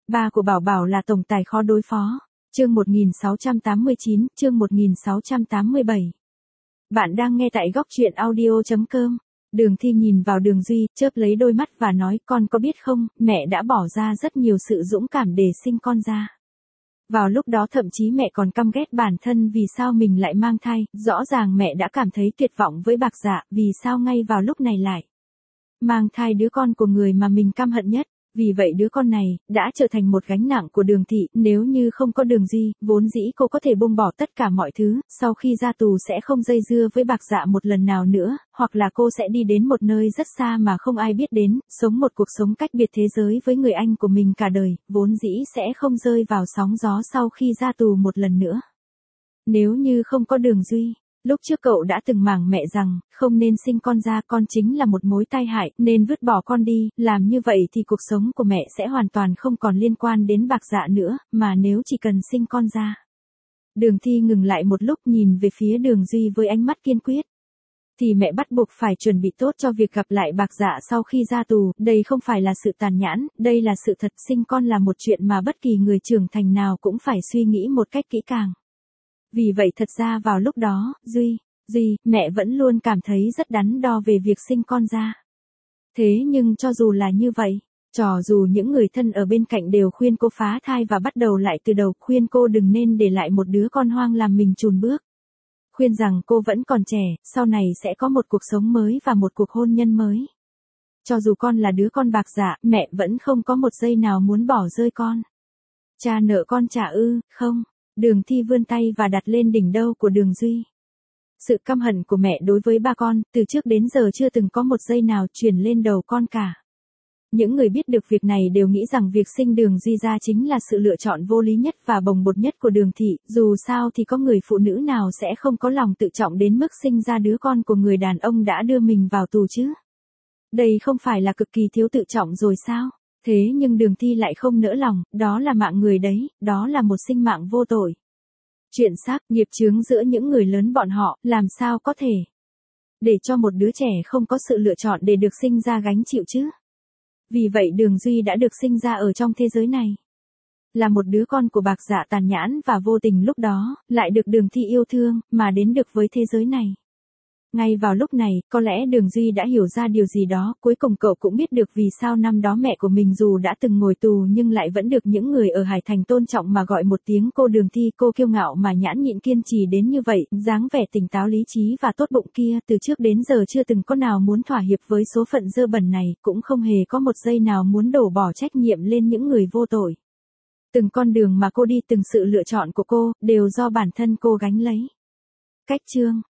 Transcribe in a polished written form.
Ba của Bảo Bảo là tổng tài khó đối phó. Chương 1689, chương 1687. Bạn đang nghe tại góc truyện audio.com. Đường Thi nhìn vào Đường Duy, chớp lấy đôi mắt và nói, con có biết không, mẹ đã bỏ ra rất nhiều sự dũng cảm để sinh con ra. Vào lúc đó thậm chí mẹ còn căm ghét bản thân vì sao mình lại mang thai, rõ ràng mẹ đã cảm thấy tuyệt vọng với Bạc Dạ, vì sao ngay vào lúc này lại mang thai đứa con của người mà mình căm hận nhất. Vì vậy đứa con này, đã trở thành một gánh nặng của Đường Thị, nếu như không có Đường Duy, vốn dĩ cô có thể buông bỏ tất cả mọi thứ, sau khi ra tù sẽ không dây dưa với Bạc Dạ một lần nào nữa, hoặc là cô sẽ đi đến một nơi rất xa mà không ai biết đến, sống một cuộc sống cách biệt thế giới với người anh của mình cả đời, vốn dĩ sẽ không rơi vào sóng gió sau khi ra tù một lần nữa. Nếu như không có Đường Duy, lúc trước cậu đã từng mảng mẹ rằng, không nên sinh con ra, con chính là một mối tai hại, nên vứt bỏ con đi, làm như vậy thì cuộc sống của mẹ sẽ hoàn toàn không còn liên quan đến Bạc Dạ nữa, mà nếu chỉ cần sinh con ra. Đường Thi ngừng lại một lúc nhìn về phía Đường Duy với ánh mắt kiên quyết. Thì mẹ bắt buộc phải chuẩn bị tốt cho việc gặp lại Bạc Dạ sau khi ra tù, đây không phải là sự tàn nhẫn, đây là sự thật, sinh con là một chuyện mà bất kỳ người trưởng thành nào cũng phải suy nghĩ một cách kỹ càng. Vì vậy thật ra vào lúc đó, Duy, mẹ vẫn luôn cảm thấy rất đắn đo về việc sinh con ra. Thế nhưng cho dù là như vậy, cho dù những người thân ở bên cạnh đều khuyên cô phá thai và bắt đầu lại từ đầu, khuyên cô đừng nên để lại một đứa con hoang làm mình chùn bước. Khuyên rằng cô vẫn còn trẻ, sau này sẽ có một cuộc sống mới và một cuộc hôn nhân mới. Cho dù con là đứa con Bạc Dạ, mẹ vẫn không có một giây nào muốn bỏ rơi con. Cha nợ con trả ư, không. Đường Thi vươn tay và đặt lên đỉnh đầu của Đường Duy. Sự căm hận của mẹ đối với ba con, từ trước đến giờ chưa từng có một giây nào truyền lên đầu con cả. Những người biết được việc này đều nghĩ rằng việc sinh Đường Duy ra chính là sự lựa chọn vô lý nhất và bồng bột nhất của Đường Thị, dù sao thì có người phụ nữ nào sẽ không có lòng tự trọng đến mức sinh ra đứa con của người đàn ông đã đưa mình vào tù chứ. Đây không phải là cực kỳ thiếu tự trọng rồi sao? Thế nhưng Đường Thi lại không nỡ lòng, đó là mạng người đấy, đó là một sinh mạng vô tội. Chuyện xác, nghiệp chướng giữa những người lớn bọn họ, làm sao có thể để cho một đứa trẻ không có sự lựa chọn để được sinh ra gánh chịu chứ. Vì vậy Đường Duy đã được sinh ra ở trong thế giới này. Là một đứa con của Bạc Dạ tàn nhẫn và vô tình lúc đó, lại được Đường Thi yêu thương, mà đến được với thế giới này. Ngay vào lúc này, có lẽ Đường Duy đã hiểu ra điều gì đó, cuối cùng cậu cũng biết được vì sao năm đó mẹ của mình dù đã từng ngồi tù nhưng lại vẫn được những người ở Hải Thành tôn trọng mà gọi một tiếng cô Đường Thi, cô kiêu ngạo mà nhẫn nhịn kiên trì đến như vậy, dáng vẻ tỉnh táo lý trí và tốt bụng kia, từ trước đến giờ chưa từng có nào muốn thỏa hiệp với số phận dơ bẩn này, cũng không hề có một giây nào muốn đổ bỏ trách nhiệm lên những người vô tội. Từng con đường mà cô đi, từng sự lựa chọn của cô, đều do bản thân cô gánh lấy. Cách chương